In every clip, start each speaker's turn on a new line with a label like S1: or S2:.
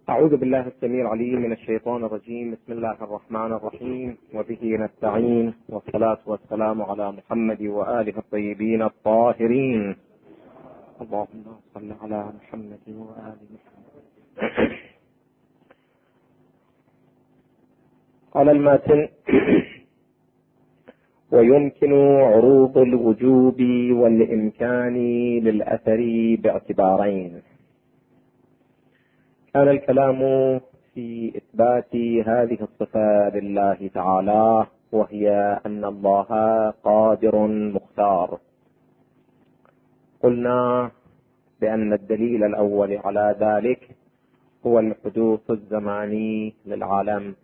S1: أعوذ بالله السميع العليم من الشيطان الرجيم. بسم الله الرحمن الرحيم، وبه نستعين، والصلاة والسلام على محمد وآله الطيبين الطاهرين. اللهم صل على محمد وآل محمد. قال الماتن: ويمكن عروض الوجوب والإمكان للأثر باعتبارين. كان الكلام في إثبات هذه الصفة لله تعالى، وهي أن الله قادر مختار. قلنا بأن الدليل الأول على ذلك هو الحدوث الزماني للعالم،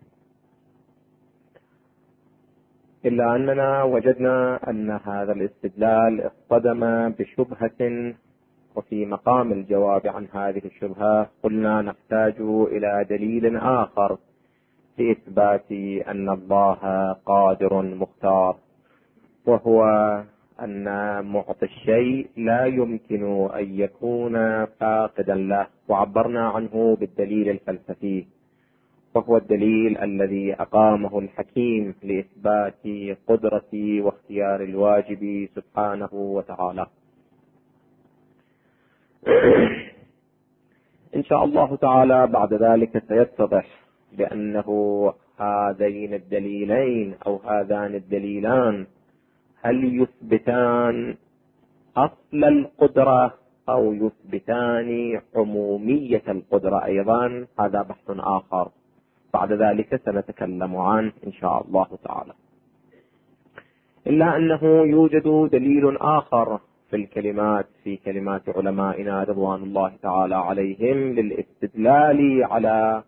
S1: إلا أننا وجدنا أن هذا الاستدلال اصطدم بشبهة، وفي مقام الجواب عن هذه الشبهة قلنا نحتاج إلى دليل آخر لإثبات أن الله قادر مختار، وهو أن معطي الشيء لا يمكن أن يكون فاقدا له، وعبرنا عنه بالدليل الفلسفي، وهو الدليل الذي أقامه الحكيم لإثبات قدرة واختيار الواجب سبحانه وتعالى. إن شاء الله تعالى بعد ذلك سيتضح بأنه هذين الدليلين أو هذان الدليلان هل يثبتان أصل القدرة أو يثبتان عمومية القدرة أيضا. هذا بحث آخر بعد ذلك سنتكلم عنه إن شاء الله تعالى. إلا أنه يوجد دليل آخر في الكلمات، في كلمات علمائنا رضوان الله تعالى عليهم، للاستدلال على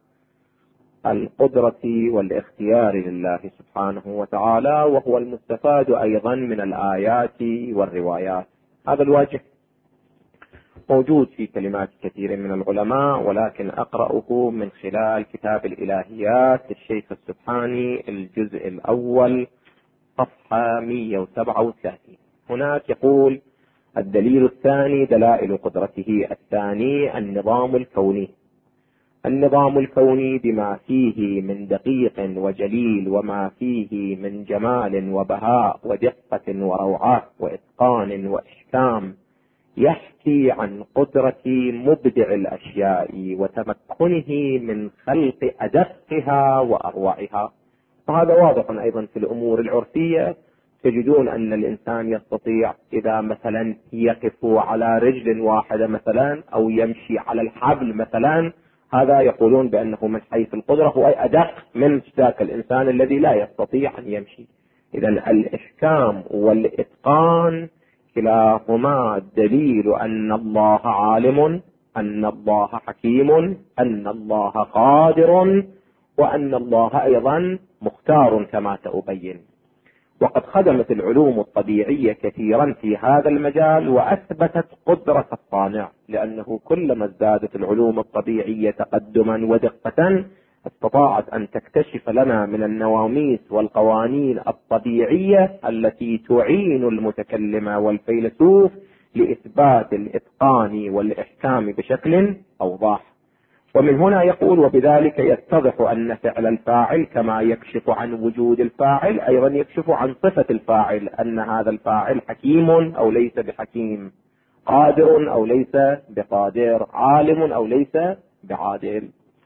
S1: القدرة والاختيار لله سبحانه وتعالى، وهو المستفاد أيضا من الآيات والروايات. هذا الواجب موجود في كلمات كثير من العلماء، ولكن أقرأه من خلال كتاب الإلهيات للشيخ السبحاني الجزء الأول صفحة 137. هناك يقول: الدليل الثاني دلائل قدرته. الثاني النظام الكوني. النظام الكوني بما فيه من دقيق وجليل، وما فيه من جمال وبهاء ودقة وروعة وإتقان وإحكام، يحكي عن قدرة مبدع الأشياء وتمكنه من خلق أدقها وأروعها. وهذا واضح أيضا في الأمور العرفية. تجدون أن الإنسان يستطيع إذا مثلا يقف على رجل واحدة مثلا، أو يمشي على الحبل مثلا، هذا يقولون بأنه من حيث القدرة هو أدق من ذاك الإنسان الذي لا يستطيع أن يمشي. إذا الإحكام والإتقان كلاهما دليل أن الله عالم، أن الله حكيم، أن الله قادر، وأن الله أيضا مختار كما سأبين. وقد خدمت العلوم الطبيعية كثيرا في هذا المجال، وأثبتت قدرة الصانع، لأنه كلما ازدادت العلوم الطبيعية تقدما ودقة استطاعت أن تكتشف لنا من النواميس والقوانين الطبيعية التي تعين المتكلم والفيلسوف لإثبات الإتقان والإحكام بشكل أوضح. ومن هنا يقول: وبذلك يتضح أن فعل الفاعل كما يكشف عن وجود الفاعل أيضا يكشف عن صفة الفاعل، أن هذا الفاعل حكيم أو ليس بحكيم، قادر أو ليس بقادر، عالم أو ليس بعادل،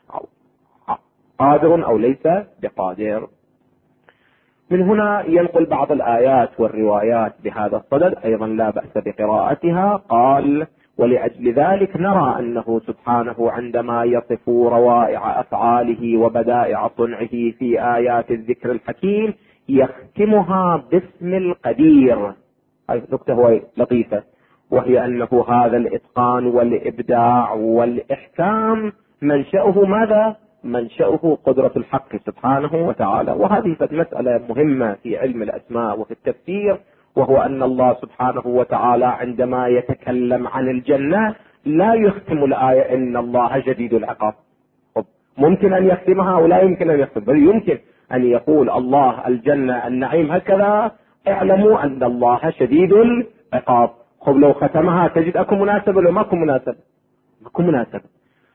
S1: قادر أو ليس بقادر. من هنا ينقل بعض الآيات والروايات بهذا الصدد، أيضا لا بأس بقراءتها. قال: ولأجل ذلك نرى أنه سبحانه عندما يصف روائع أفعاله وبدائع صنعه في آيات الذكر الحكيم يختمها باسم القدير. هذه نكتة لطيفة، وهي أنه هذا الإتقان والإبداع والإحكام منشأه ماذا؟ منشأه قدرة الحق سبحانه وتعالى. وهذه مسألة مهمة في علم الأسماء وفي التفسير، وهو أن الله سبحانه وتعالى عندما يتكلم عن الجنة لا يختم الآية إن الله شديد العقاب. ممكن أن يختمها ولا يمكن أن يختم، بل يمكن أن يقول الله الجنة النعيم هكذا، اعلموا أن الله شديد العقاب. لو ختمها تجد أكو مناسبة ولا ماكو مناسبة؟ ماكو مناسبة.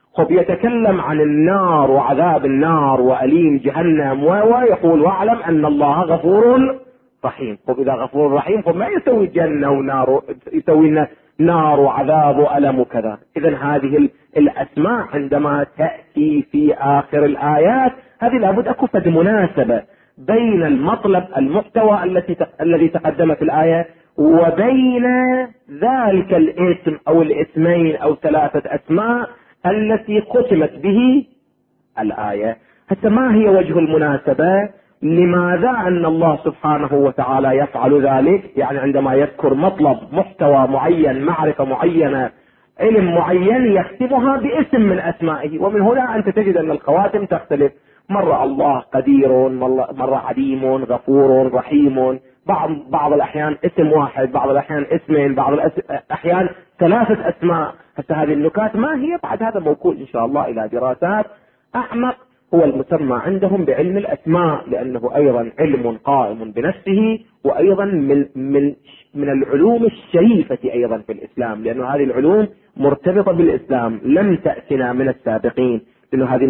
S1: خب يتكلم عن النار وعذاب النار وأليم جهنم ويقول واعلم أن الله غفور رحيم. خب إذا غفور رحيم خب ما يسوي جنة ونار، يسوي نار وعذاب وألم وكذا. إذن هذه الأسماء عندما تأتي في آخر الآيات هذه لابد أكو فد مناسبة بين المطلب المحتوى الذي تقدم في الآية وبين ذلك الاسم أو الاسمين أو 3 أسماء التي ختمت به الآية. حتى ما هي وجه المناسبة؟ لماذا أن الله سبحانه وتعالى يفعل ذلك؟ يعني عندما يذكر مطلب محتوى معين، معرفة معينة، علم معين، يختمها باسم من أسمائه. ومن هنا أنت تجد أن الخواتم تختلف، مرة الله قدير، مرة عليم، غفور، رحيم، بعض الأحيان اسم واحد، بعض الأحيان اسمين، بعض الأحيان 3 أسماء. حتى هذه النكات ما هي بعد هذا موكول إن شاء الله إلى دراسات أعمق، هو المسمى عندهم بعلم الأسماء، لأنه أيضا علم قائم بنفسه، وأيضا من العلوم الشريفة أيضا في الإسلام، لأن هذه العلوم مرتبطة بالإسلام لم تأتنا من السابقين، لأنه هذه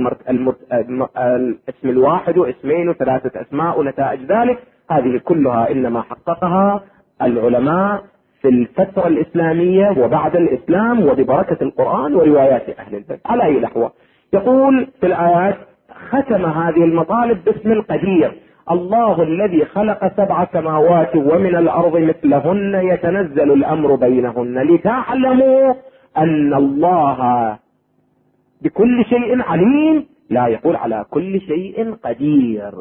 S1: الاسم الواحد واسمين و3 أسماء ونتائج ذلك هذه كلها إنما حققها العلماء في الفترة الإسلامية وبعد الإسلام وببركة القرآن وروايات أهل البيت. على أي نحو يقول في الآيات ختم هذه المطالب باسم القدير: الله الذي خلق 7 سماوات ومن الأرض مثلهن يتنزل الأمر بينهن لتعلموا أن الله بكل شيء عليم، لا يقول على كل شيء قدير،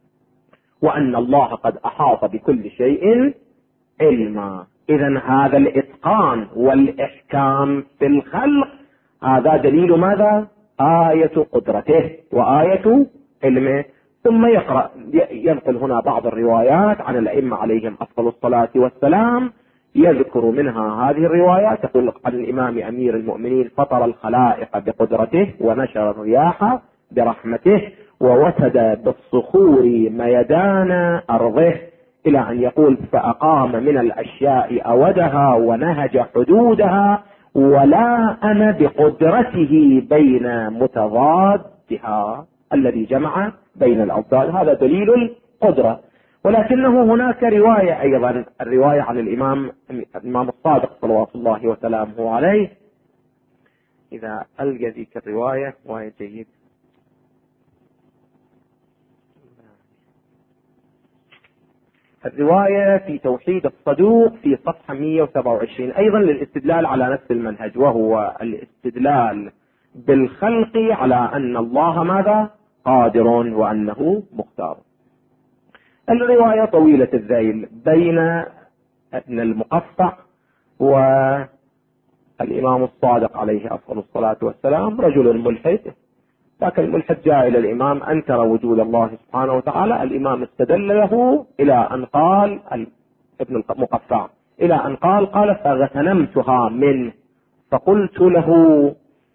S1: وأن الله قد أحاط بكل شيء علما. إذن هذا الإتقان والإحكام في الخلق هذا دليل ماذا؟ آية قدرته وآية علمه. ثم ينقل هنا بعض الروايات عن الأئمة عليهم أفضل الصلاة والسلام، يذكر منها هذه الروايات. تقول عن الإمام أمير المؤمنين: فطر الخلائق بقدرته ونشر الرياح برحمته ووسد بالصخور ميدان أرضه، إلى أن يقول: فأقام من الأشياء أودها ونهج حدودها ولا أنا بقدرته بين متضادها، الذي جمع بين الأضداد. هذا دليل القدرة. ولكنه هناك رواية أيضا، الرواية عن الإمام الصادق صلوات الله وسلامه عليه. إذا ألقى ذيك الرواية رواية جيد. الرواية في توحيد الصدوق في صفحة 127 أيضا للاستدلال على نفس المنهج، وهو الاستدلال بالخلق على أن الله ماذا؟ قادر وأنه مختار. الرواية طويلة الذيل بين ابن المقفع والإمام الصادق عليه أفضل الصلاة والسلام. رجل ملحد، لكن الملحد جاء إلى الإمام أنكر وجود الله سبحانه وتعالى. الإمام استدل له إلى أن قال ابن المقفع إلى أن قال فاغتنمتها منه فقلت له.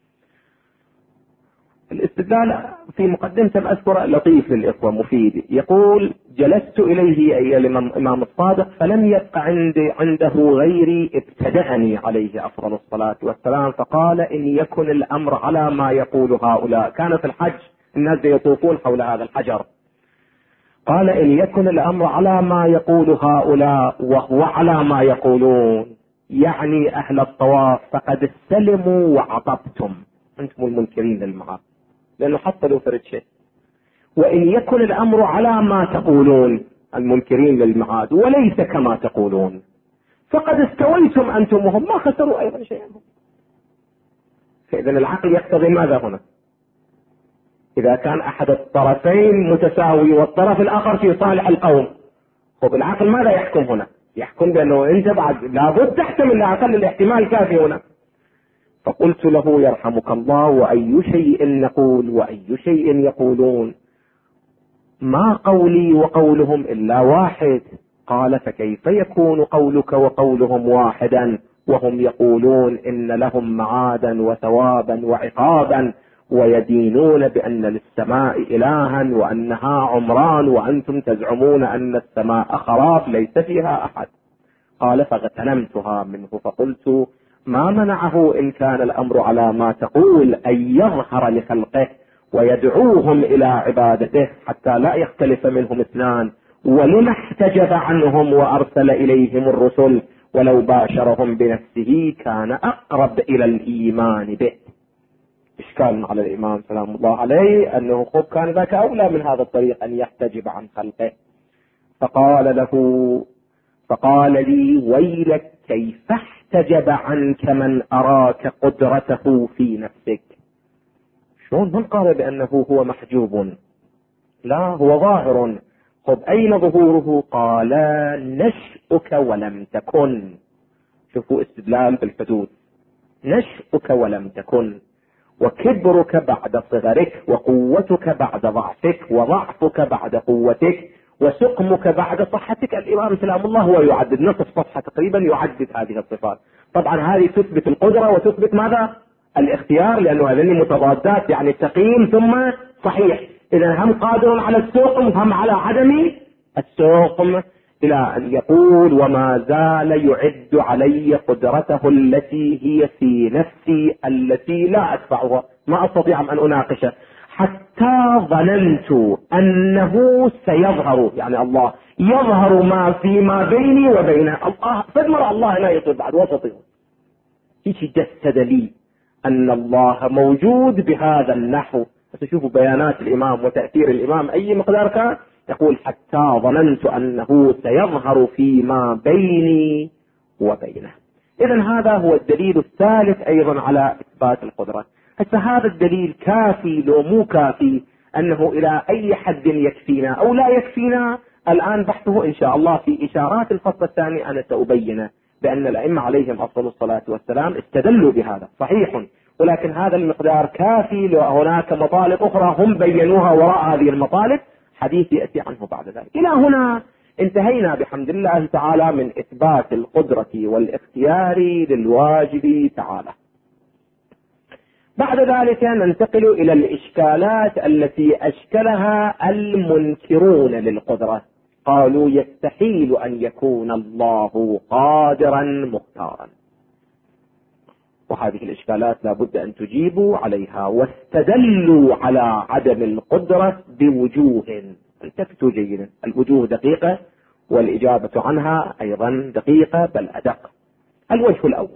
S1: الاستدلال في مقدمة أذكر لطيف للإخوة مفيد. يقول: جلست إليه أي الإمام الصادق فلم يبق عنده غيري ابتدأني عليه أفضل الصلاة والسلام، فقال: إن يكن الأمر على ما يقول هؤلاء. كان في الحج الناس يطوفون حول هذا الحجر، قال: إن يكن الأمر على ما يقول هؤلاء وهو على ما يقولون، يعني أهل الطواف، فقد استلموا وعطبتم، أنتم المنكرين للمعاد، لأنه حصلوا فرد. وإن يكن الأمر على ما تقولون، المنكرين للمعاد، وليس كما تقولون، فقد استويتم أنتم وهم، ما خسروا أيضا شيئا. فإذا العقل يقتضي ماذا هنا؟ إذا كان أحد الطرفين متساوي والطرف الآخر في صالح القوم، العقل ماذا يحكم هنا؟ يحكم بأنه أنت بعد لابد تحتمل، لا أقل الاحتمال كافي هنا. فقلت له: يرحمك الله، وأي شيء نقول وأي شيء يقولون؟ ما قولي وقولهم إلا واحد. قال: فكيف يكون قولك وقولهم واحدا وهم يقولون إن لهم معادا وثوابا وعقابا، ويدينون بأن للسماء إلها وأنها عمران، وأنتم تزعمون أن السماء خراب ليس فيها أحد. قال: فاغتنمتها منه فقلت: ما منعه إن كان الأمر على ما تقول أن يظهر لخلقه ويدعوهم إلى عبادته حتى لا يختلف منهم اثنان. ولما احتجب عنهم وأرسل إليهم الرسل ولو باشرهم بنفسه كان أقرب إلى الإيمان به. إشكال على الإمام سلام الله عليه أنه خب كان ذاك أولى من هذا الطريق أن يحتجب عن خلقه. فقال لي ويلك كيف احتجب عنك من أراك قدرته في نفسك. شلون من قال بأنه هو محجوب؟ لا، هو ظاهر. خب أين ظهوره؟ قال نشأك ولم تكن. شوفوا استدلال بالحدود. نشأك ولم تكن، وكبرك بعد صغرك، وقوتك بعد ضعفك، وضعفك بعد قوتك، وسقمك بعد صحتك. الإمام سلام الله هو يعدد نصف صفحة تقريبا يعدد هذه الصفات. طبعا هذه تثبت القدرة وتثبت ماذا؟ الاختيار، لأنه هذين متضادات، يعني سقيم ثم صحيح. إذا هم قادر على السقم هم على عدم السقم، إلى أن يقول وما زال يعد علي قدرته التي هي في نفسي التي لا أدفعها، ما أستطيع أن أناقشه، حتى ظننت أنه سيظهر، يعني الله يظهر ما فيما بيني وبينه. الله فدمر الله لا يطلب بعد وسطه. هيك جسد لي أن الله موجود بهذا النحو. تشوفوا بيانات الإمام وتأثير الإمام أي مقدار كان. يقول حتى ظننت أنه سيظهر فيما بيني وبينه. إذن هذا هو الدليل الثالث أيضا على إثبات القدرة. هسه هذا الدليل كافي لو مو كافي؟ أنه إلى أي حد يكفينا أو لا يكفينا الآن بحثه إن شاء الله في إشارات الفصل الثاني. أنا سأبينه بأن الأئمة عليهم أفضل الصلاة والسلام استدلوا بهذا صحيح، ولكن هذا المقدار كافي. لو هناك مطالب أخرى هم بينوها وراء هذه المطالب، حديث يأتي عنه بعد ذلك. إلى هنا انتهينا بحمد الله تعالى من إثبات القدرة والاختيار للواجب تعالى. بعد ذلك ننتقل إلى الإشكالات التي أشكلها المنكرون للقدرة. قالوا يستحيل أن يكون الله قادرا مختارا، وهذه الإشكالات لابد أن تجيبوا عليها. واستدلوا على عدم القدرة بوجوه. التفتوا جيدا، الوجوه دقيقة والإجابة عنها أيضا دقيقة بل أدق. الوجه الأول،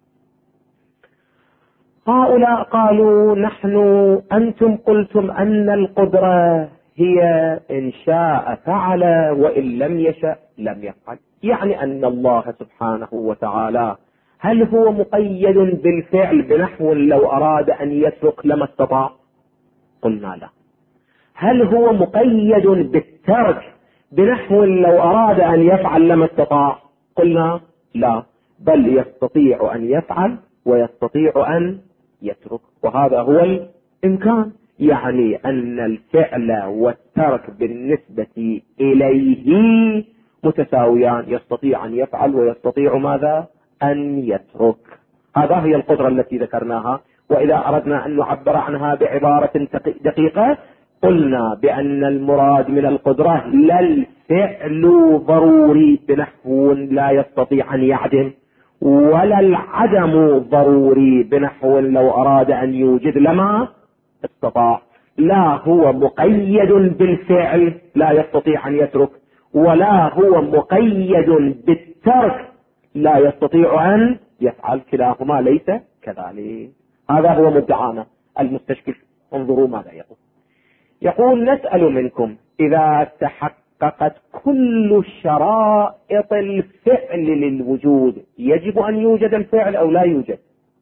S1: هؤلاء قالوا أنتم قلتم أن القدرة هي إن شاء فعل وإن لم يشأ لم يفعل، يعني أن الله سبحانه وتعالى هل هو مقيد بالفعل بنحو لو أراد أن يترك لما استطاع؟ قلنا لا. هل هو مقيد بالترك بنحو لو أراد أن يفعل لما استطاع؟ قلنا لا، بل يستطيع أن يفعل ويستطيع أن يترك، وهذا هو الإمكان. يعني أن الفعل والترك بالنسبة إليه متساويان، يستطيع أن يفعل ويستطيع ماذا؟ أن يترك. هذا هي القدرة التي ذكرناها. وإذا أردنا أن نعبر عنها بعبارة دقيقة قلنا بأن المراد من القدرة لا الفعل ضروري بنحو لا يستطيع أن يعدم، ولا العدم ضروري بنحو لو أراد أن يوجد لما استطاع. لا هو مقيد بالفعل لا يستطيع أن يترك، ولا هو مقيد بالترك لا يستطيع أن يفعل، كلاهما ليس كذلك. هذا هو مدعانا المستشكل. انظروا ماذا يقول نسأل منكم إذا تحققت كل شرائط الفعل للوجود يجب أن يوجد الفعل أو لا يوجد؟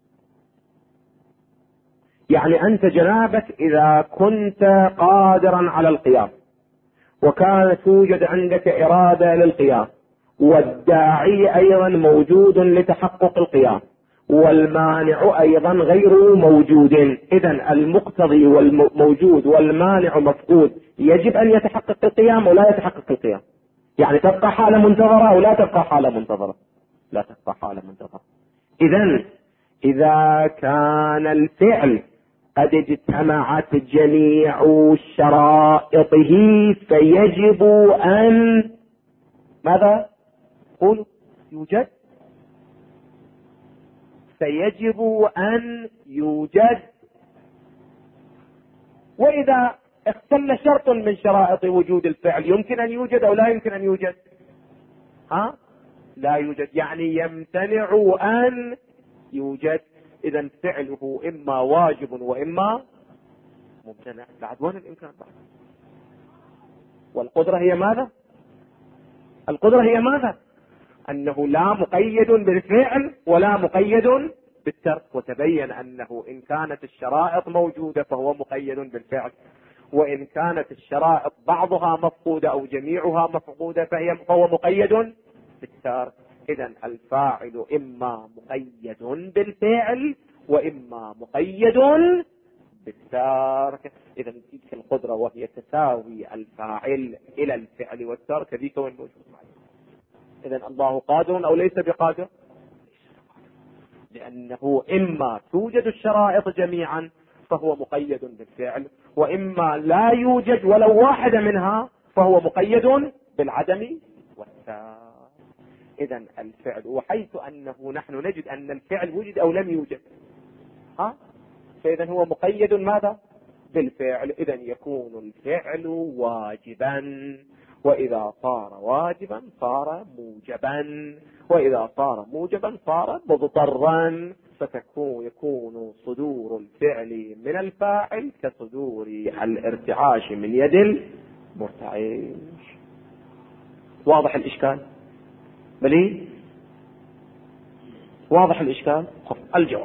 S1: يعني أنت جنابك إذا كنت قادرا على القيام وكانت توجد عندك إرادة للقيام، والداعي أيضا موجود لتحقق القيام، والمانع أيضا غير موجود، إذن المقتضي والموجود والمانع مفقود، يجب أن يتحقق القيام ولا يتحقق القيام؟ يعني تبقى حالة منتظرة أو لا تبقى حالة منتظرة؟ لا تبقى حالة منتظرة. إذن إذا كان الفعل قد اجتمعت جميع شرائطه فيجب أن ماذا؟ قولوا يوجد. فيجب أن يوجد. وإذا اختل شرط من شرائط وجود الفعل يمكن أن يوجد أو لا يمكن أن يوجد؟ لا يوجد، يعني يمتنع أن يوجد. إذا فعله إما واجب وإما ممتنع. بعد وين الإمكان بعد؟ والقدرة هي ماذا؟ القدرة هي ماذا؟ أنه لا مقيد بالفعل ولا مقيد بالترك. وتبين أنه إن كانت الشرائط موجودة فهو مقيد بالفعل، وإن كانت الشرائط بعضها مفقودة أو جميعها مفقودة فهو مقيد بالترك. إذن الفاعل إما مقيد بالفعل وإما مقيد بالترك. إذن تلك القدرة وهي تساوي الفاعل إلى الفعل والترك ذيك وين موجود معي. إذن الله قادر أو ليس بقادر؟ لأنه إما توجد الشرائط جميعا فهو مقيد بالفعل، وإما لا يوجد ولو واحدة منها فهو مقيد بالعدم والترك. إذن الفعل، وحيث أنه نحن نجد أن الفعل وجد أو لم يوجد فإذن هو مقيد ماذا؟ بالفعل. إذن يكون الفعل واجبا، وإذا صار واجبا صار موجبا، وإذا صار موجبا صار مضطرا، يكون صدور الفعل من الفاعل كصدور الارتعاش من يد المرتعش. واضح الإشكال؟ بلي واضح الإشكال؟ الجواب: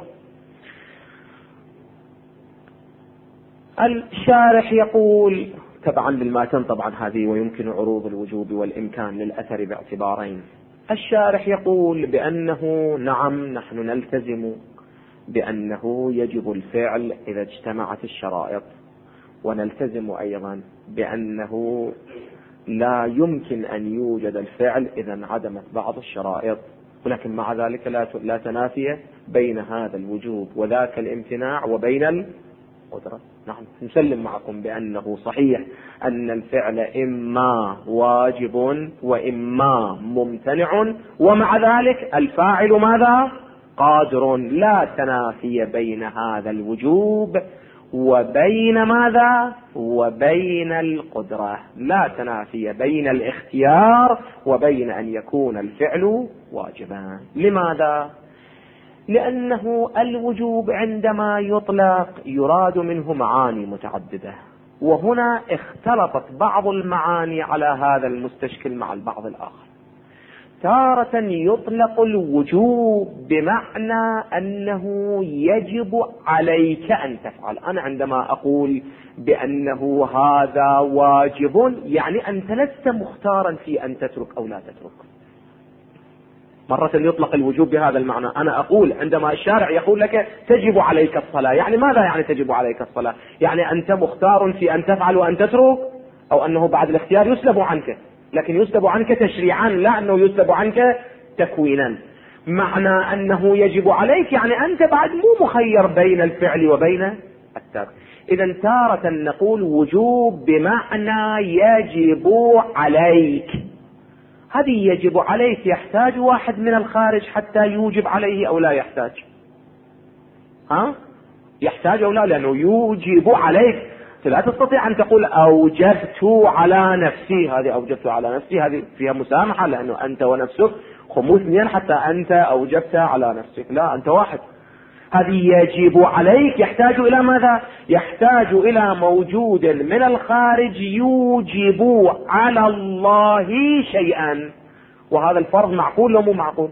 S1: الشارح يقول تبعا للماتن طبعا هذه، ويمكن عروض الوجوب والإمكان للأثر باعتبارين. الشارح يقول بأنه نعم نحن نلتزم بأنه يجب الفعل إذا اجتمعت الشرائط، ونلتزم أيضا بأنه لا يمكن أن يوجد الفعل إذا انعدمت بعض الشرائط، ولكن مع ذلك لا تنافي بين هذا الوجوب وذاك الامتناع وبين القدرة. نحن نسلم معكم بأنه صحيح أن الفعل إما واجب وإما ممتنع، ومع ذلك الفاعل ماذا؟ قادر. لا تنافي بين هذا الوجوب وبين ماذا؟ وبين القدرة. لا تنافي بين الاختيار وبين أن يكون الفعل واجبا. لماذا؟ لأنه الوجوب عندما يطلق يراد منه معاني متعددة، وهنا اختلطت بعض المعاني على هذا المستشكل مع البعض الآخر. تارة يطلق الوجوب بمعنى أنه يجب عليك أن تفعل. أنا عندما أقول بأنه هذا واجب يعني أنت لست مختارا في أن تترك أو لا تترك. مرة يطلق الوجوب بهذا المعنى. أنا أقول عندما الشارع يقول لك تجب عليك الصلاة، يعني ماذا يعني تجب عليك الصلاة؟ يعني أنت مختار في أن تفعل وأن تترك، أو أنه بعد الاختيار يسلب عنك، لكن يسلب عنك تشريعا، لا أنه يسلب عنك تكوينا. معنى أنه يجب عليك يعني أنت بعد مو مخير بين الفعل وبين الترك. إذا تارة نقول وجوب بمعنى يجب عليك. هذه يجب عليك يحتاج واحد من الخارج حتى يوجب عليه أو لا يحتاج؟ يحتاج أو لا؟ لأنه يوجب عليك. لا تستطيع أن تقول أوجبت على نفسي. هذه أوجبت على نفسي هذه فيها مسامحة، لأنه أنت ونفسك خمو اثنين حتى أنت أوجبت على نفسك. لا، أنت واحد. هذه يجب عليك يحتاج إلى ماذا؟ يحتاج إلى موجود من الخارج يوجب على الله شيئا. وهذا الفرض معقول ولا مو معقول؟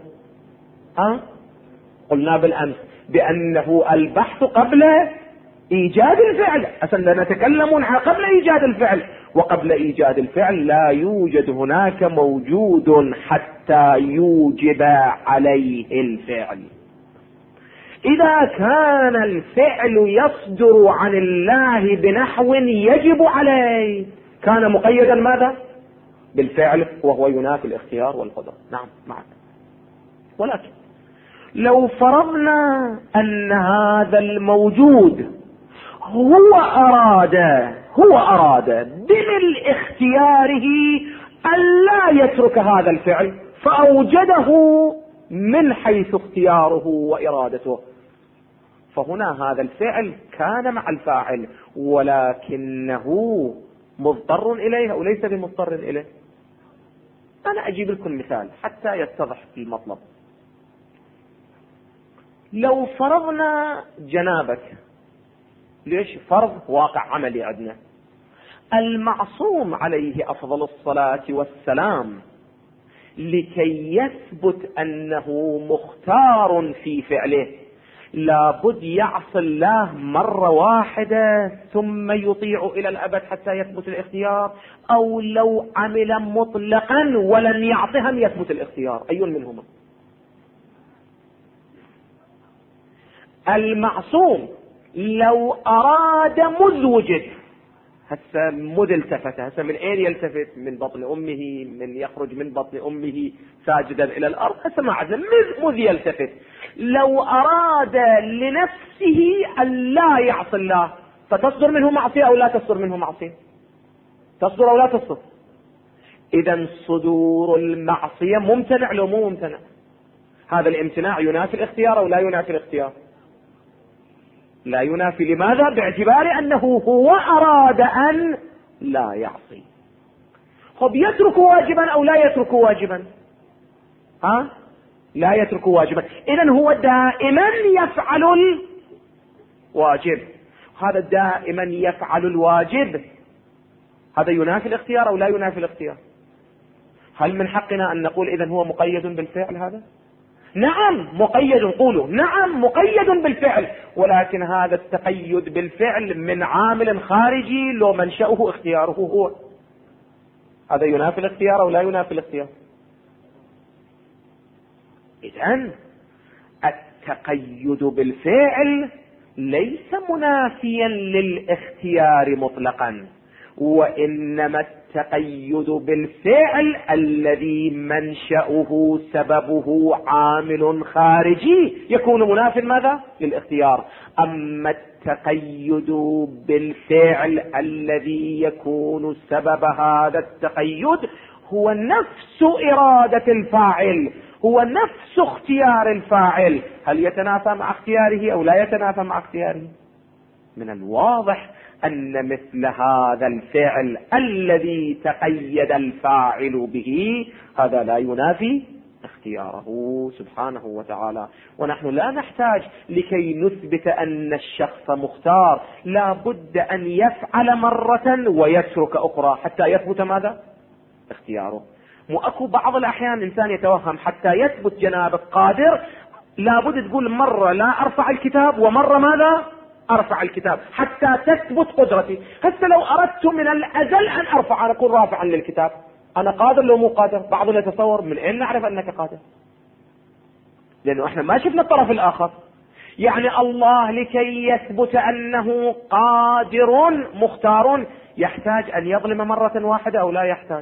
S1: قلنا بالأمس بأنه البحث قبل إيجاد الفعل. أصلا نتكلم قبل إيجاد الفعل، وقبل إيجاد الفعل لا يوجد هناك موجود حتى يوجب عليه الفعل. إذا كان الفعل يصدر عن الله بنحو يجب عليه كان مقيدا ماذا؟ بالفعل، وهو ينافي الاختيار والقدرة. نعم معك. ولكن لو فرضنا أن هذا الموجود هو أراد بملء اختياره أن لا يترك هذا الفعل فأوجده من حيث اختياره وإرادته. فهنا هذا الفعل كان مع الفاعل ولكنه مضطر إليه أو ليس بمضطر إليه. أنا أجيب لكم مثال حتى يتضح المطلب. لو فرضنا جنابك، ليش؟ فرض واقع عملي عندنا. المعصوم عليه أفضل الصلاة والسلام لكي يثبت أنه مختار في فعله لابد يعصي الله مرة واحدة ثم يطيع إلى الأبد حتى يثبت الاختيار، أو لو عمل مطلقا ولن يعصهم يثبت الاختيار؟ أي منهما؟ المعصوم لو أراد مذ وجد، هسه مذ التفت، هسه من أين يلتفت؟ من بطن أمه، من يخرج من بطن أمه ساجدا إلى الأرض، هسه ما عندنا مذ يلتفت. لو أراد لنفسه أن لا يعصي الله فتصدر منه معصية أو لا تصدر منه معصية؟ تصدر أو لا تصدر؟ إذا صدور المعصية ممتنع لو مو ممتنع؟ هذا الامتناع ينافي الاختيار أو لا ينافي الاختيار؟ لا ينافي. لماذا؟ باعتبار أنه هو أراد أن لا يعصي. خب يترك واجبا أو لا يترك واجبا؟ لا يترك واجبا. إذن هو دائما يفعل الواجب. هذا دائما يفعل الواجب، هذا ينافي الاختيار أو لا ينافي الاختيار؟ هل من حقنا أن نقول إذن هو مقيد بالفعل هذا؟ نعم مقيد، قولوا نعم مقيد بالفعل، ولكن هذا التقيد بالفعل من عامل خارجي لو منشأه اختياره هو. هذا ينافي الاختيار أو لا ينافي الاختيار؟ إذن التقيد بالفعل ليس منافيا للاختيار مطلقا، وإنما التقيد بالفعل الذي منشأه سببه عامل خارجي يكون منافي ماذا؟ للاختيار. أما التقيد بالفعل الذي يكون سبب هذا التقيد هو نفس إرادة الفاعل، هو نفس اختيار الفاعل، هل يتنافى مع اختياره أو لا يتنافى مع اختياره؟ من الواضح أن مثل هذا الفعل الذي تقيد الفاعل به هذا لا ينافي اختياره سبحانه وتعالى. ونحن لا نحتاج لكي نثبت أن الشخص مختار لا بد أن يفعل مرة ويترك أخرى حتى يثبت ماذا؟ اختياره. مؤكد بعض الأحيان إنسان يتوهم حتى يثبت جنابك قادر لابد تقول مرة لا أرفع الكتاب ومرة ماذا؟ أرفع الكتاب حتى تثبت قدرتي. حتى لو أردت من الأزل أن أرفع أنا أكون رافعا للكتاب، أنا قادر لو مو قادر؟ بعضنا يتصور من أين نعرف أنك قادر؟ لأنه إحنا ما شفنا الطرف الآخر. يعني الله لكي يثبت أنه قادر مختار يحتاج أن يظلم مرة واحدة أو لا يحتاج؟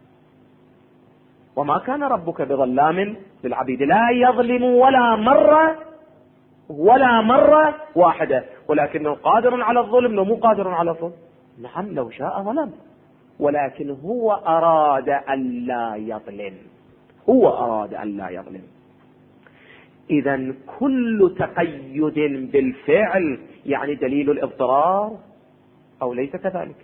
S1: وما كان ربك بظلام للعبيد، لا يظلم ولا مرة واحدة، ولكنه قادر على الظلم لو مو قادر على الظلم؟ نعم لو شاء ظلم، ولكن هو أراد أن لا يظلم، هو أراد أن لا يظلم. إذن كل تقيد بالفعل يعني دليل الاضطرار أو ليس كذلك؟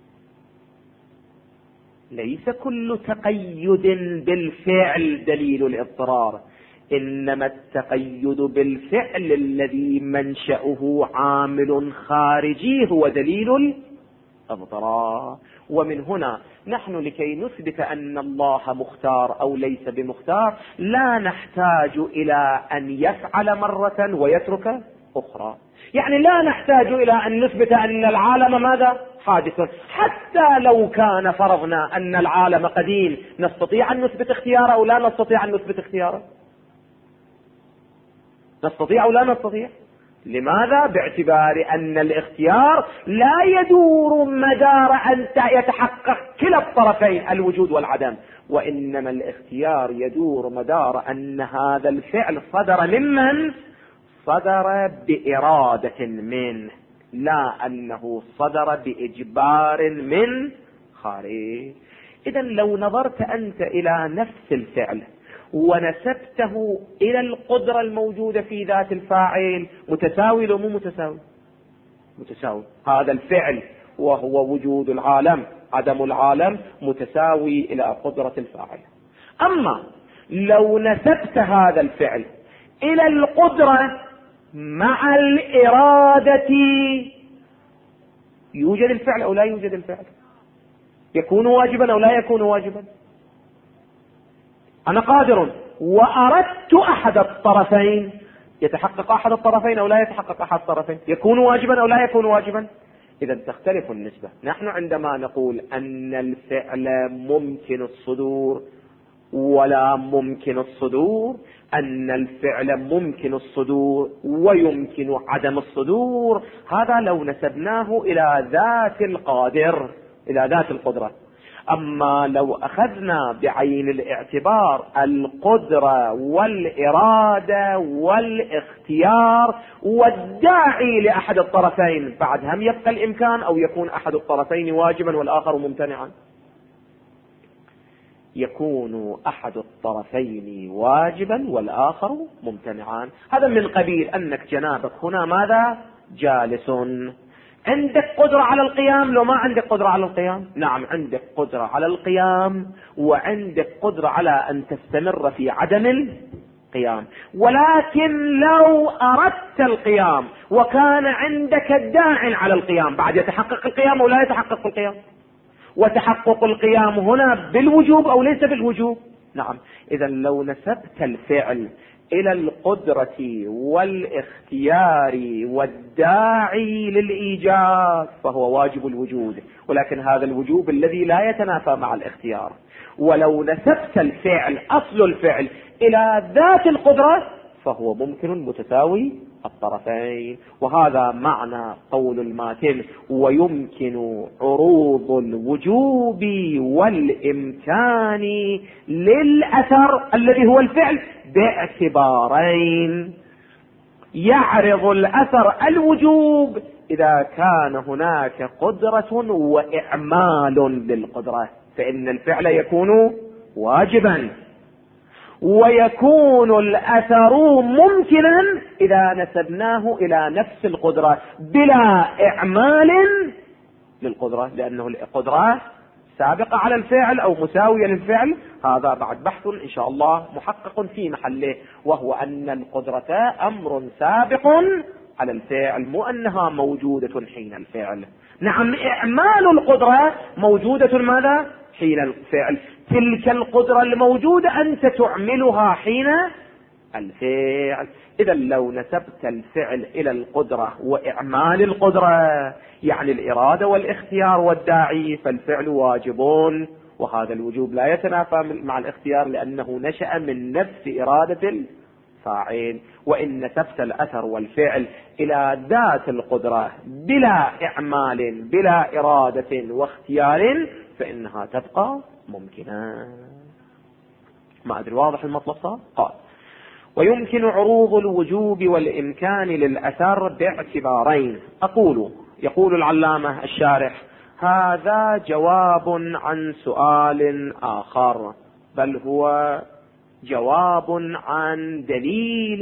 S1: ليس كل تقيد بالفعل دليل الاضطرار، إنما التقيد بالفعل الذي منشأه عامل خارجي هو دليل الاضطرار. ومن هنا نحن لكي نثبت أن الله مختار أو ليس بمختار لا نحتاج إلى أن يفعل مرة ويترك أخرى. يعني لا نحتاج إلى أن نثبت أن العالم ماذا؟ حادث. حتى لو كان فرضنا أن العالم قديم نستطيع أن نثبت اختياره أو لا نستطيع أن نثبت اختياره؟ نستطيع أو لا نستطيع؟ لماذا؟ باعتبار أن الاختيار لا يدور مدار أن يتحقق كلا الطرفين الوجود والعدم، وإنما الاختيار يدور مدار أن هذا الفعل صدر ممن؟ صدر بإرادة منه، لا أنه صدر بإجبار من خارج. إذن لو نظرت أنت إلى نفس الفعل ونسبته إلى القدرة الموجودة في ذات الفاعل، متساوي لو مو متساوي؟ متساوي. هذا الفعل وهو وجود العالم، عدم العالم، متساوي إلى قدرة الفاعل. أما لو نسبت هذا الفعل إلى القدرة مع الإرادة، يوجد الفعل أو لا يوجد الفعل؟ يكون واجبا أو لا يكون واجبا؟ أنا قادر وأردت أحد الطرفين، يتحقق أحد الطرفين أو لا يتحقق أحد الطرفين؟ يكون واجبا أو لا يكون واجبا؟ إذا تختلف النسبة. نحن عندما نقول أن الفعل ممكن الصدور ولا ممكن الصدور، أن الفعل ممكن الصدور ويمكن عدم الصدور، هذا لو نسبناه إلى ذات القادر، إلى ذات القدرة. أما لو أخذنا بعين الاعتبار القدرة والإرادة والاختيار والداعي لأحد الطرفين، بعد هم يبقى الإمكان أو يكون أحد الطرفين واجبا والآخر ممتنعا؟ يكون أحد الطرفين واجبا والآخر ممتنعان. هذا من قبيل أنك جنابك هنا ماذا؟ جالس، عندك قدرة على القيام لو ما عندك قدرة على القيام؟ نعم عندك قدرة على القيام، وعندك قدرة على أن تستمر في عدم القيام. ولكن لو أردت القيام وكان عندك الداعي على القيام، بعد يتحقق القيام أو لا يتحقق القيام؟ وتحقق القيام هنا بالوجوب أو ليس بالوجوب؟ نعم. إذا لو نسبت الفعل إلى القدرة والاختيار والداعي للإيجاد فهو واجب الوجود، ولكن هذا الوجوب الذي لا يتنافى مع الاختيار. ولو نسبت الفعل، أصل الفعل، إلى ذات القدرة فهو ممكن متساوي الطرفين. وهذا معنى قول الماتن: ويمكن عروض الوجوب والإمكان للأثر الذي هو الفعل باعتبارين. يعرض الأثر الوجوب إذا كان هناك قدرة وإعمال للقدرة، فإن الفعل يكون واجبا، ويكون الأثر ممكنا إذا نسبناه إلى نفس القدرة بلا إعمال للقدرة، لأنه القدرة سابقة على الفعل أو مساوية للفعل. هذا بعد بحث إن شاء الله محقق في محله، وهو أن القدرة أمر سابق على الفعل، مو أنها موجودة حين الفعل. نعم إعمال القدرة موجودة ماذا؟ حين الفعل. تلك القدرة الموجودة أنت تعملها حين الفعل. إذا لو نسبت الفعل إلى القدرة وإعمال القدرة، يعني الإرادة والاختيار والداعي، فالفعل واجب، وهذا الوجوب لا يتنافى مع الاختيار لأنه نشأ من نفس إرادة الفاعل. وإن نسبت الأثر والفعل إلى ذات القدرة بلا إعمال بلا إرادة واختيار فإنها تبقى ممكنة. ما أدري واضح المطلب صار؟ قال: ويمكن عروض الوجوب والإمكان للأثر باعتبارين. يقول العلامة الشارح: هذا جواب عن سؤال آخر، بل هو جواب عن دليل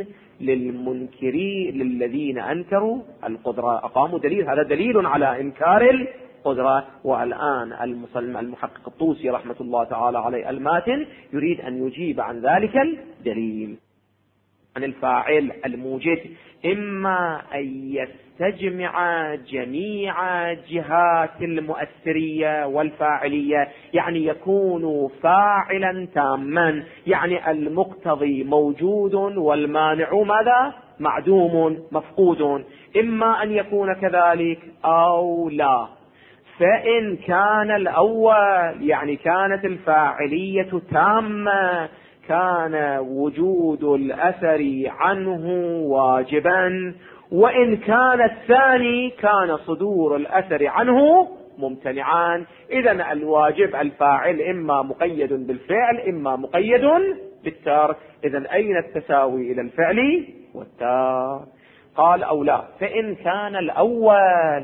S1: للمنكرين للذين أنكروا القدرة، أقاموا دليل، هذا دليل على إنكار القدرة. والآن المحقق الطوسي رحمة الله تعالى عليه الماتن يريد أن يجيب عن ذلك الدليل. عن الفاعل الموجد إما أن يستجمع جميع جهات المؤثرية والفاعلية، يعني يكون فاعلا تاما، يعني المقتضي موجود والمانع ماذا؟ معدوم مفقود. إما أن يكون كذلك أو لا. فإن كان الأول يعني كانت الفاعلية تامة كان وجود الأثر عنه واجبا، وإن كان الثاني كان صدور الأثر عنه ممتنعان. إذن الواجب الفاعل إما مقيد بالفعل إما مقيد بالترك. إذن أين التساوي إلى الفعل والترك؟ قال: أو لا. فإن كان الأول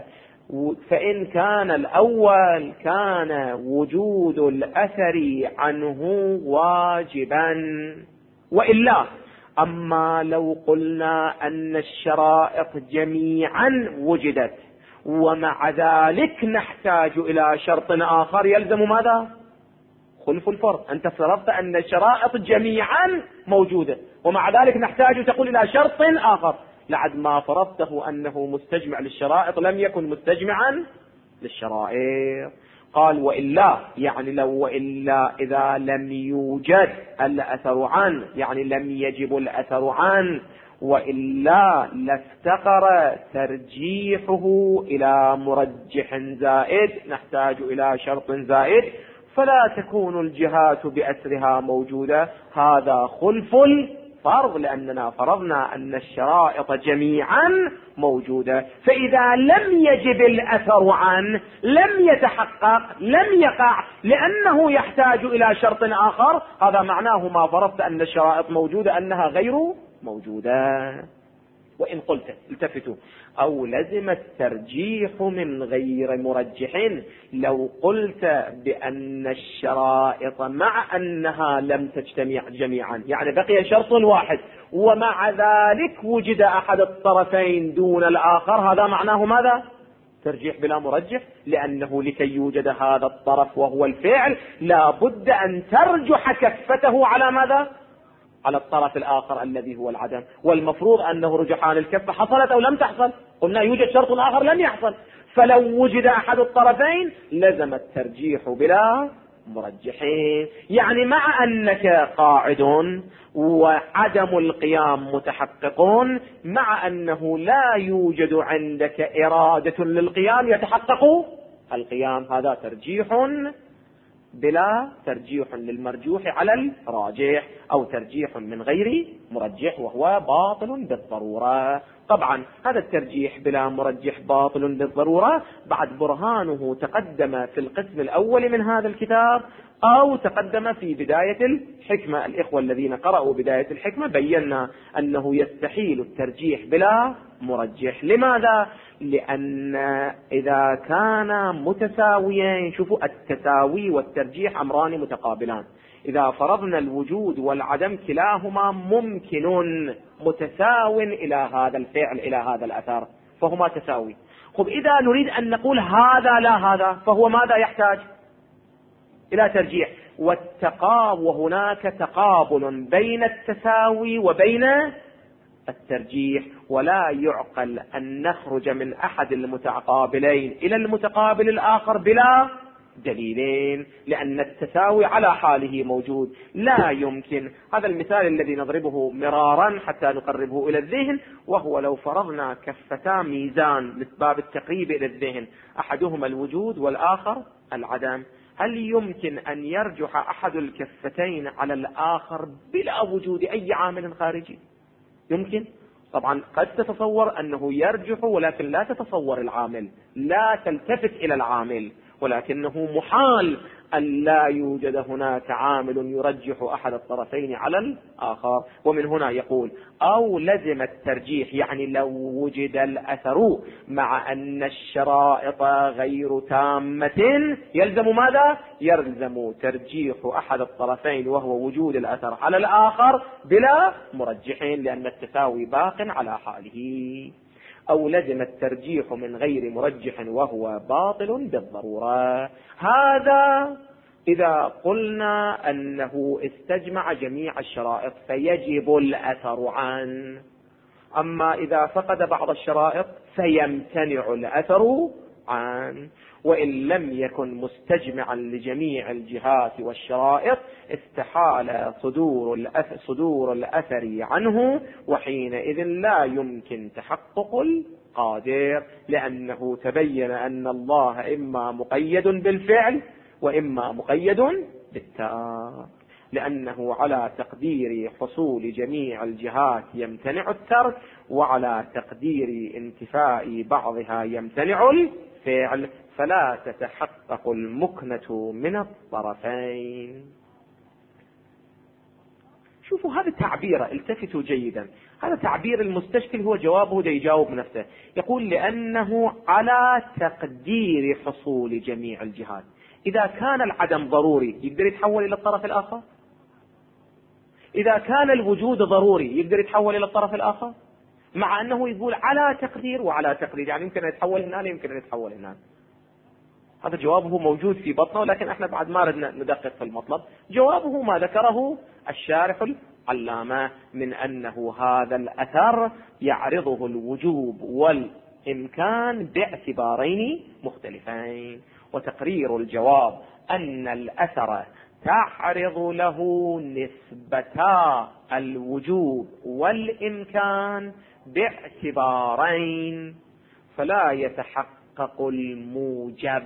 S1: فإن كان الأول كان وجود الأثر عنه واجبا، وإلا أما لو قلنا أن الشرائط جميعا وجدت ومع ذلك نحتاج إلى شرط آخر، يلزم ماذا؟ خلف الفرض. أنت فرضت أن الشرائط جميعا موجودة ومع ذلك نحتاج تقول إلى شرط آخر، لعد ما فرضته أنه مستجمع للشرائط لم يكن مستجمعا للشرائط. قال وإلا، يعني لو وإلا إذا لم يوجد الأثر عنه، يعني لم يجب الأثر عنه، وإلا لافتقر ترجيحه إلى مرجح زائد، نحتاج إلى شرط زائد، فلا تكون الجهات بأسرها موجودة. هذا خلف الفرض، لأننا فرضنا أن الشرائط جميعا موجودة، فإذا لم يجب الأثر عنه لم يتحقق، لم يقع، لأنه يحتاج إلى شرط آخر. هذا معناه ما فرضت أن الشرائط موجودة أنها غير موجودة. وإن قلت، التفتوا، أو لزم الترجيح من غير مرجح، لو قلت بأن الشرائط مع أنها لم تجتمع جميعا، يعني بقي شرط واحد ومع ذلك وجد أحد الطرفين دون الآخر، هذا معناه ماذا؟ ترجيح بلا مرجح، لأنه لكي يوجد هذا الطرف وهو الفعل لا بد أن ترجح كفته على ماذا؟ على الطرف الآخر الذي هو العدم، والمفروض أنه رجحان الكفة حصلت أو لم تحصل. قلنا يوجد شرط آخر لم يحصل، فلو وجد أحد الطرفين لزم الترجيح بلا مرجحين. يعني مع أنك قاعد وعدم القيام متحققون، مع أنه لا يوجد عندك إرادة للقيام يتحقق القيام، هذا ترجيح بلا ترجيح للمرجوح على الراجح، أو ترجيح من غير مرجح وهو باطل بالضرورة. طبعا هذا الترجيح بلا مرجح باطل بالضرورة بعد برهانه تقدم في القسم الأول من هذا الكتاب، أو تقدم في بداية الحكمة. الإخوة الذين قرأوا بداية الحكمة بينا أنه يستحيل الترجيح بلا مرجح. لماذا؟ لأن إذا كان متساويين، شوفوا التساوي والترجيح أمران متقابلان، إذا فرضنا الوجود والعدم كلاهما ممكن متساو إلى هذا الفعل إلى هذا الأثر، فهما تساوي. خب إذا نريد أن نقول هذا لا هذا، فهو ماذا يحتاج؟ إلى ترجيح. وهناك تقابل بين التساوي وبين الترجيح، ولا يعقل أن نخرج من أحد المتقابلين إلى المتقابل الآخر بلا دليلين، لأن التساوي على حاله موجود. لا يمكن. هذا المثال الذي نضربه مرارا حتى نقربه إلى الذهن، وهو لو فرضنا كفتا ميزان لباب التقريب إلى الذهن، أحدهما الوجود والآخر العدم، هل يمكن أن يرجح أحد الكفتين على الآخر بلا وجود أي عامل خارجي؟ يمكن؟ طبعا قد تتصور أنه يرجح ولكن لا تتصور العامل، لا تلتفت إلى العامل، ولكنه محال أن لا يوجد هناك عامل يرجح أحد الطرفين على الآخر. ومن هنا يقول أو لزم الترجيح، يعني لو وجد الأثر مع أن الشرائط غير تامة يلزم ماذا؟ يلزم ترجيح أحد الطرفين وهو وجود الأثر على الآخر بلا مرجحين، لأن التساوي باق على حاله. أو لزم الترجيح من غير مرجح وهو باطل بالضرورة. هذا إذا قلنا أنه استجمع جميع الشرائط فيجب الأثر عنه، أما إذا فقد بعض الشرائط فيمتنع الأثر عنه. وإن لم يكن مستجمعا لجميع الجهات والشرائط استحال صدور الأثر عنه، وحينئذ لا يمكن تحقق القادر، لأنه تبين أن الله إما مقيد بالفعل وإما مقيد بالترك، لأنه على تقدير حصول جميع الجهات يمتنع الترك، وعلى تقدير انتفاء بعضها يمتنع الفعل، فلا تتحقق المكنة من الطرفين. شوفوا هذا التعبير، التفتوا جيدا، هذا تعبير المستشكل، هو جوابه ده يجاوب نفسه، يقول لأنه على تقدير حصول جميع الجهات. إذا كان العدم ضروري يقدر يتحول إلى الطرف الآخر؟ إذا كان الوجود ضروري يقدر يتحول إلى الطرف الآخر؟ مع أنه يقول على تقدير، وعلى تقدير يعني يمكن أن يتحول هنا يمكن أن يتحول هنا. هذا جوابه موجود في بطنه، لكن احنا بعد ما ردنا ندقق في المطلب. جوابه ما ذكره الشارح العلامة من أنه هذا الأثر يعرضه الوجوب والإمكان باعتبارين مختلفين، وتقرير الجواب أن الأثر تعرض له نسبتا الوجوب والإمكان باعتبارين، فلا يتحقق الموجب،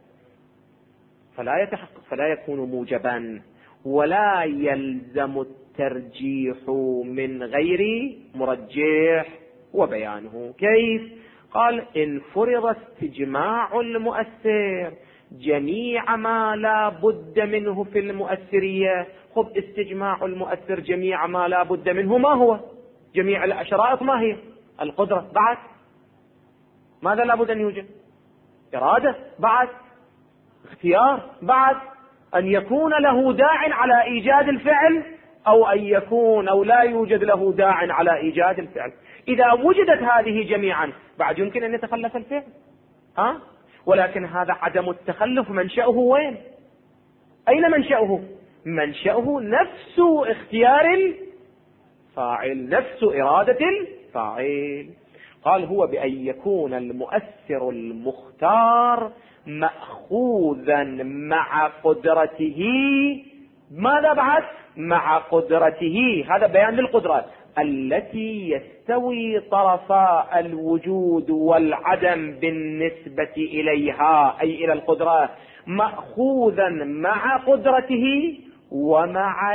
S1: فلا يكون موجبا، ولا يلزم الترجيح من غير مرجح. وبيانه كيف؟ قال إن فرض استجماع المؤثر جميع ما لا بد منه في المؤثرية. خذ استجماع المؤثر جميع ما لا بد منه، ما هو؟ جميع الشرائط ما هي؟ القدرة، بعد ماذا لا بد أن يوجد؟ إرادة، بعد اختيار، بعد أن يكون له داع على إيجاد الفعل، أو أن يكون أو لا يوجد له داع على إيجاد الفعل. إذا وجدت هذه جميعا بعد يمكن أن يتخلف الفعل، ولكن هذا عدم التخلف منشأه وين؟ أين منشأه؟ منشأه نفس اختيار الفاعل، نفس إرادة الفاعل. قال هو بأن يكون المؤثر المختار مأخوذا مع قدرته. ماذا بعد؟ مع قدرته، هذا بيان للقدرة التي يستوي طرفا الوجود والعدم بالنسبة إليها، أي إلى القدرة، مأخوذا مع قدرته ومع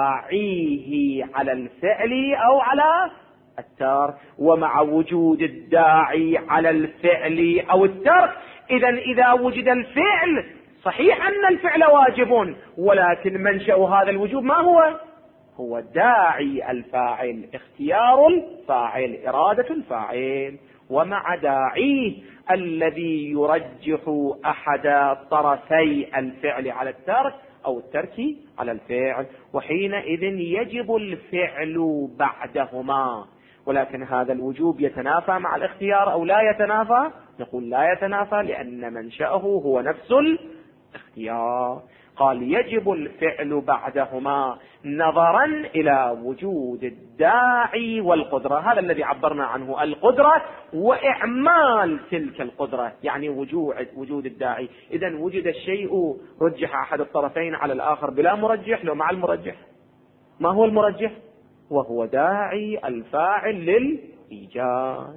S1: داعيه على الفعل أو على الترك، ومع وجود الداعي على الفعل أو الترك. إذا وجد الفعل، صحيح أن الفعل واجب، ولكن منشأ هذا الوجوب ما هو؟ هو داعي الفاعل، اختيار الفاعل، إرادة الفاعل، ومع داعيه الذي يرجح أحد طرفي الفعل على الترك أو الترك على الفعل، وحينئذ يجب الفعل بعدهما. ولكن هذا الوجوب يتنافى مع الاختيار أو لا يتنافى؟ نقول لا يتنافى، لأن منشأه هو نفس الاختيار. قال يجب الفعل بعدهما نظرا إلى وجود الداعي والقدرة، هذا الذي عبرنا عنه، القدرة وإعمال تلك القدرة، يعني وجود الداعي. إذن وجد الشيء رجح أحد الطرفين على الآخر بلا مرجح، لو مع المرجح. ما هو المرجح؟ وهو داعي الفاعل للإيجاد.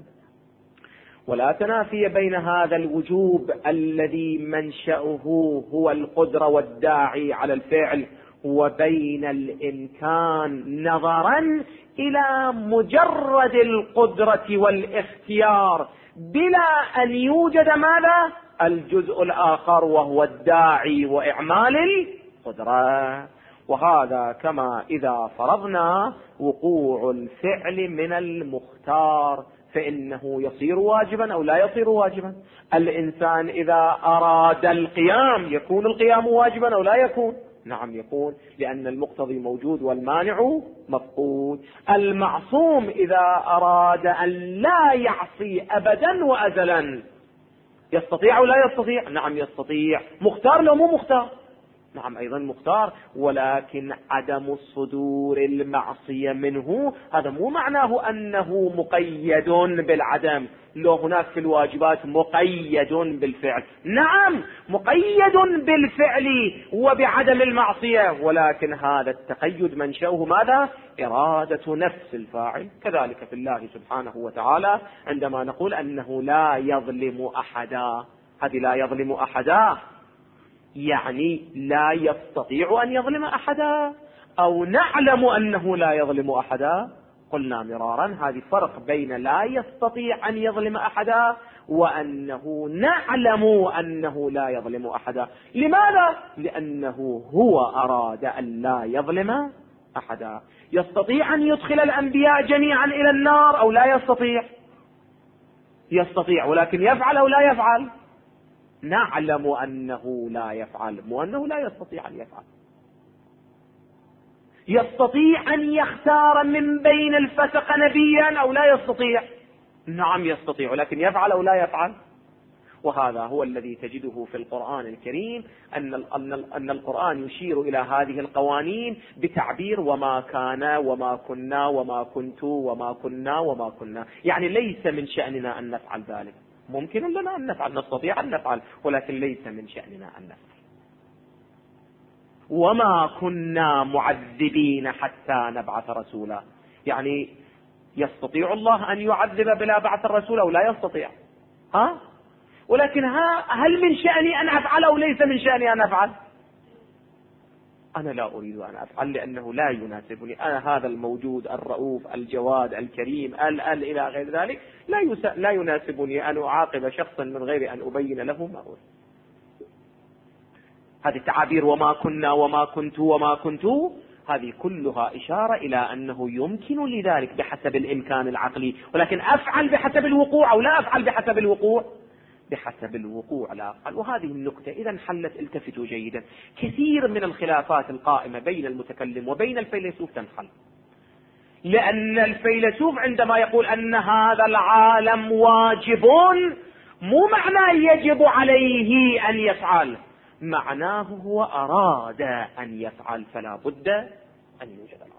S1: ولا تنافي بين هذا الوجوب الذي منشأه هو القدرة والداعي على الفعل وبين الإمكان نظرا إلى مجرد القدرة والاختيار بلا أن يوجد ماذا؟ الجزء الآخر وهو الداعي وإعمال القدرة. وهذا كما إذا فرضنا وقوع الفعل من المختار فإنه يصير واجبا أو لا يصير واجبا. الإنسان إذا أراد القيام يكون القيام واجبا أو لا يكون؟ نعم يكون، لأن المقتضي موجود والمانع مفقود. المعصوم إذا أراد أن لا يعصي أبدا وأزلا يستطيع أو لا يستطيع؟ نعم يستطيع. مختار لو مو مختار؟ نعم أيضا مختار، ولكن عدم صدور المعصية منه هذا مو معناه أنه مقيد بالعدم. لو هناك في الواجبات مقيد بالفعل، نعم مقيد بالفعل وبعدم المعصية، ولكن هذا التقيد منشأه ماذا؟ إرادة نفس الفاعل. كذلك في الله سبحانه وتعالى عندما نقول أنه لا يظلم أحدا، هذه لا يظلم أحدا يعني لا يستطيع أن يظلم أحدا، أو نعلم أنه لا يظلم أحدا. قلنا مرارا هذه فرق بين لا يستطيع أن يظلم أحدا وأنه نعلم أنه لا يظلم أحدا. لماذا؟ لأنه هو أراد أن لا يظلم
S2: أحدا. يستطيع أن يدخل الأنبياء جميعا إلى النار أو لا يستطيع؟ يستطيع، ولكن يفعل أو لا يفعل؟ نعلم أنه لا يفعل، مو أنه لا يستطيع أن يفعل. يستطيع أن يختار من بين الفسق نبيا أو لا يستطيع؟ نعم يستطيع، ولكن يفعل أو لا يفعل؟ وهذا هو الذي تجده في القرآن الكريم، أن القرآن يشير إلى هذه القوانين بتعبير وما كان وما كنا وما كنت وما كنا وما كنا، يعني ليس من شأننا أن نفعل ذلك. ممكن لنا أن نفعل، نستطيع أن نفعل، ولكن ليس من شأننا أن نفعل. وما كنا معذبين حتى نبعث رسولا، يعني يستطيع الله أن يعذب بلا بعث الرسول أو لا يستطيع؟ ولكن هل من شأني أن أفعل أو ليس من شأني أن أفعل؟ أنا لا أريد أن أفعل لأنه لا يناسبني. أنا هذا الموجود الرؤوف الجواد الكريم إلى غير ذلك لا يناسبني أن أعاقب شخصا من غير أن أبين له ما أريد. هذه التعابير وما كنا وما كنت وما كنت، هذه كلها إشارة إلى أنه يمكن لذلك بحسب الإمكان العقلي، ولكن أفعل بحسب الوقوع أو لا أفعل بحسب الوقوع؟ بحسب الوقوع لا أفعل. وهذه النكتة إذا حلت، التفتوا جيدا، كثير من الخلافات القائمة بين المتكلم وبين الفيلسوف تنحل، لأن الفيلسوف عندما يقول أن هذا العالم واجب، مو معناه يجب عليه أن يفعل، معناه هو أراد أن يفعل، فلا بد أن يوجد العالم.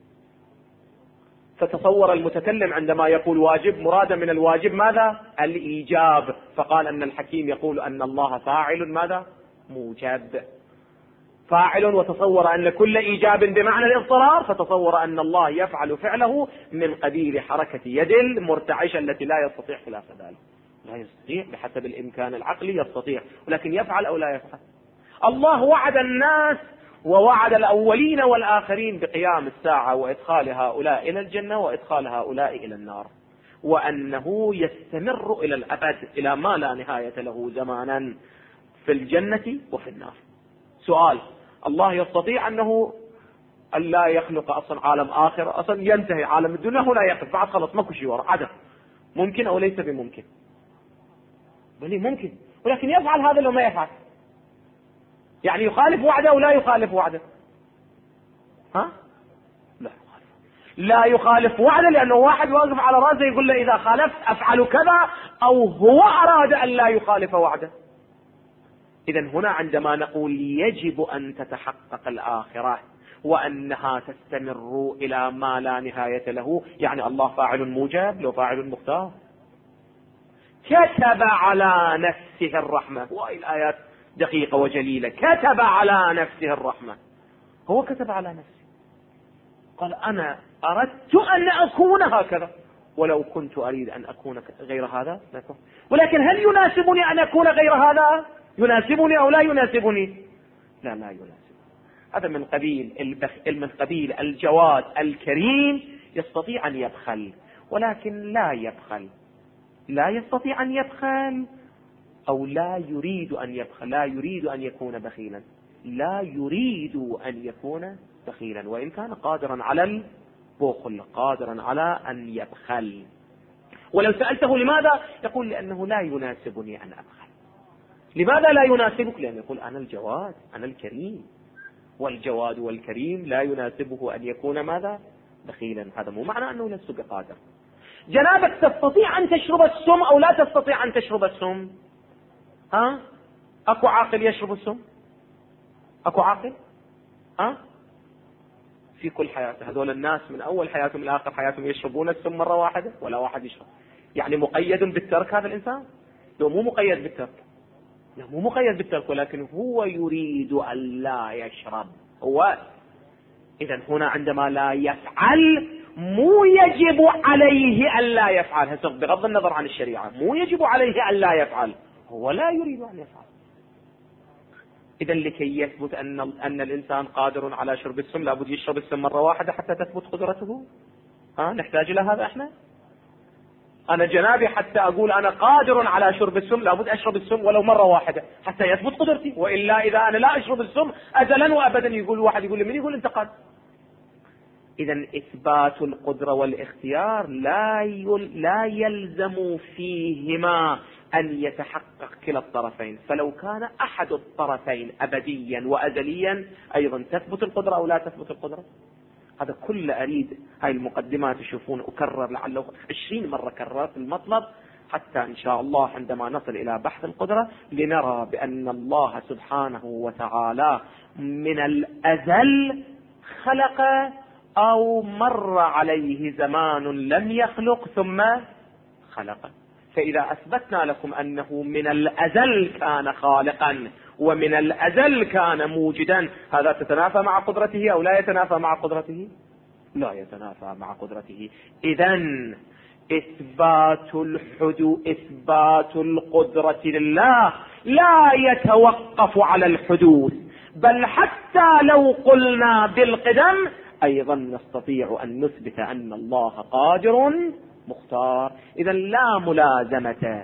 S2: فتصور المتكلم عندما يقول واجب، مرادا من الواجب ماذا؟ الإيجاب، فقال أن الحكيم يقول أن الله فاعل ماذا؟ موجب، فاعل، وتصور أن كل إيجاب بمعنى الإضطرار، فتصور أن الله يفعل فعله من قبيل حركة يد المرتعشة التي لا يستطيع خلاف ذلك. لا يستطيع بحسب الإمكان العقلي، يستطيع، ولكن يفعل أو لا يفعل؟ الله وعد الناس ووعد الأولين والآخرين بقيام الساعة وإدخال هؤلاء إلى الجنة وإدخال هؤلاء إلى النار، وأنه يستمر إلى الأبد، إلى ما لا نهاية له زمانا في الجنة وفي النار. سؤال: الله يستطيع أنه ألا يخلق أصلا عالم آخر، أصلا ينتهي عالم الدنيا هنا يقف بعد، خلص ماكو شيء وراء عدم؟ ممكن أو ليس بممكن؟ بل ممكن، ولكن يفعل هذا لو ما يفعل؟ يعني يخالف وعده أو لا يخالف وعده؟ لا يخالف وعده، لأنه واحد واقف على رأسه يقول له إذا خالفت أفعل كذا، أو هو أراد أن لا يخالف وعده. إذن هنا عندما نقول يجب أن تتحقق الآخرة وأنها تستمر إلى ما لا نهاية له، يعني الله فاعل موجب لو فاعل مختار. كتب على نفسه الرحمة، وهي الآيات دقيقة وجليلة. كتب على نفسه الرحمة، هو كتب على نفسه، قال أنا أردت أن أكون هكذا، ولو كنت أريد أن أكون غير هذا لا أكون. ولكن هل يناسبني أن أكون غير هذا؟ يناسبني أو لا يناسبني؟ لا يناسبني. هذا من قبيل الجواد الكريم، يستطيع أن يبخل ولكن لا يبخل، لا يستطيع أن يبخل أو لا يريد أن يبخل، لا يريد أن يكون بخيلا، لا يريد أن يكون بخيلا، وإن كان قادرا على البخل، قادرا على أن يبخل. ولو سألته لماذا؟ يقول لأنه لا يناسبني أن أبخل. لماذا لا يناسبك؟ لأنه يقول أنا الجواد، أنا الكريم، والجواد والكريم لا يناسبه أن يكون ماذا؟ بخيلا. هذا مو معنى أنه لست بقادر. جنابك تستطيع أن تشرب السم أو لا تستطيع أن تشرب السم؟ أكو عاقل يشرب السم؟ أكو عاقل؟ في كل حياته هذول الناس من أول حياتهم إلى آخر حياتهم يشربون السم مرة واحدة ولا واحد يشرب؟ يعني مقيد بالترك هذا الإنسان؟ لو مو مقيد بالترك، لا مو مقيد بالترك، ولكن هو يريد أن لا يشرب هو. إذن هنا عندما لا يفعل، مو يجب عليه أن لا يفعل، بغض النظر عن الشريعة، مو يجب عليه أن لا يفعل، هو لا يريد أن يفعل. إذن لكي يثبت أن الإنسان قادر على شرب السم لابد يشرب السم مرة واحدة حتى تثبت قدرته. نحتاج إلى هذا إحنا. أنا جنابي حتى أقول أنا قادر على شرب السم لابد أشرب السم ولو مرة واحدة حتى يثبت قدرتي، وإلا إذا أنا لا أشرب السم أزلا وأبدا يقول واحد يقول لي من يقول أنت قادر؟ إذن إثبات القدرة والاختيار لا يلزم فيهما أن يتحقق كلا الطرفين، فلو كان أحد الطرفين أبديا وأزليا أيضا تثبت القدرة أو لا تثبت القدرة. هذا كل أريد هاي المقدمات تشوفون أكرر لعله 20 مرة كررت المطلب حتى إن شاء الله عندما نصل إلى بحث القدرة لنرى بأن الله سبحانه وتعالى من الأزل خلق أو مر عليه زمان لم يخلق ثم خلق. فإذا أثبتنا لكم أنه من الأزل كان خالقا ومن الأزل كان موجدا، هذا تتنافى مع قدرته أو لا يتنافى مع قدرته؟ لا يتنافى مع قدرته. إذن إثبات القدرة لله لا يتوقف على الحدوث، بل حتى لو قلنا بالقدم أيضا نستطيع أن نثبت أن الله قادر مختار. إذن لا ملازمة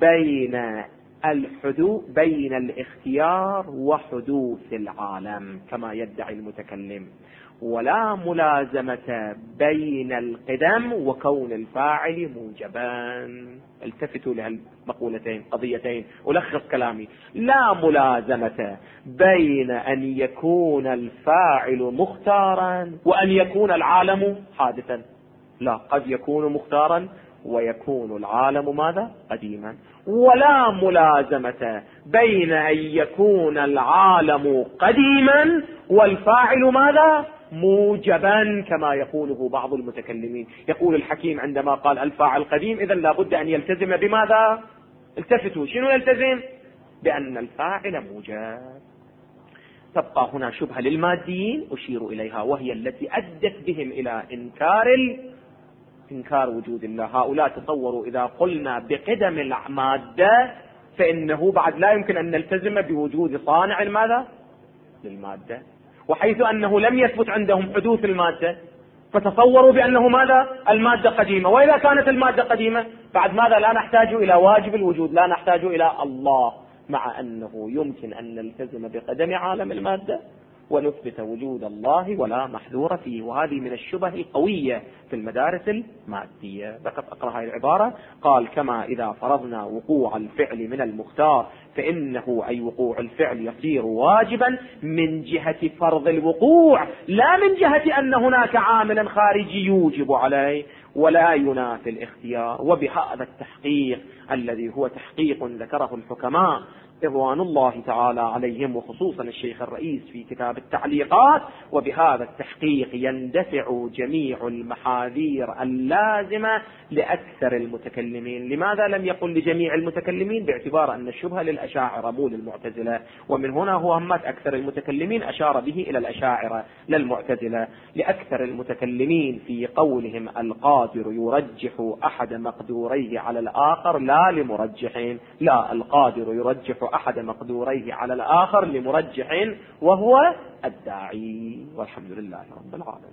S2: بين الاختيار وحدوث العالم كما يدعي المتكلم، ولا ملازمة بين القدم وكون الفاعل موجبا. التفتوا لهالمقولتين قضيتين ألخص كلامي. لا ملازمة بين أن يكون الفاعل مختارا وأن يكون العالم حادثا، لا، قد يكون مختارا ويكون العالم ماذا؟ قديما. ولا ملازمة بين أن يكون العالم قديما والفاعل ماذا؟ موجبا كما يقوله بعض المتكلمين. يقول الحكيم عندما قال الفاعل قديم إذن لابد أن يلتزم بماذا؟ التفتوا، شنو يلتزم؟ بأن الفاعل موجب. تبقى هنا شبهة للماديين أشير إليها، وهي التي أدت بهم إلى إنكار وجود الله. هؤلاء تصوروا إذا قلنا بقدم المادة فإنه بعد لا يمكن أن نلتزم بوجود صانع ماذا؟ للمادة، وحيث أنه لم يثبت عندهم حدوث المادة فتصوروا بأنه ماذا؟ المادة قديمة. وإذا كانت المادة قديمة بعد ماذا؟ لا نحتاج إلى واجب الوجود، لا نحتاج إلى الله، مع أنه يمكن أن نلتزم بقدم عالم المادة ونثبت وجود الله ولا محذور فيه. وهذه من الشبه القوية في المدارس المادية. فقط أقرأ هذه العبارة. قال كما إذا فرضنا وقوع الفعل من المختار فإنه أي وقوع الفعل يصير واجبا من جهة فرض الوقوع، لا من جهة أن هناك عاملا خارجي يوجب عليه، ولا ينافي الاختيار. وبهذا التحقيق الذي هو تحقيق ذكره الحكماء رضوان الله تعالى عليهم، وخصوصا الشيخ الرئيس في كتاب التعليقات، وبهذا التحقيق يندفع جميع المحاذير اللازمة لأكثر المتكلمين. لماذا لم يقل لجميع المتكلمين؟ باعتبار أن الشبهة للأشاعرة مو للمعتزلة، ومن هنا هو همت أكثر المتكلمين أشار به إلى الأشاعرة للمعتزلة. لأكثر المتكلمين في قولهم القادر يرجح أحد مقدوريه على الآخر لا لمرجح، لا، القادر يرجح أحد مقدوريه على الآخر لمرجح وهو الداعي. والحمد لله رب العالمين.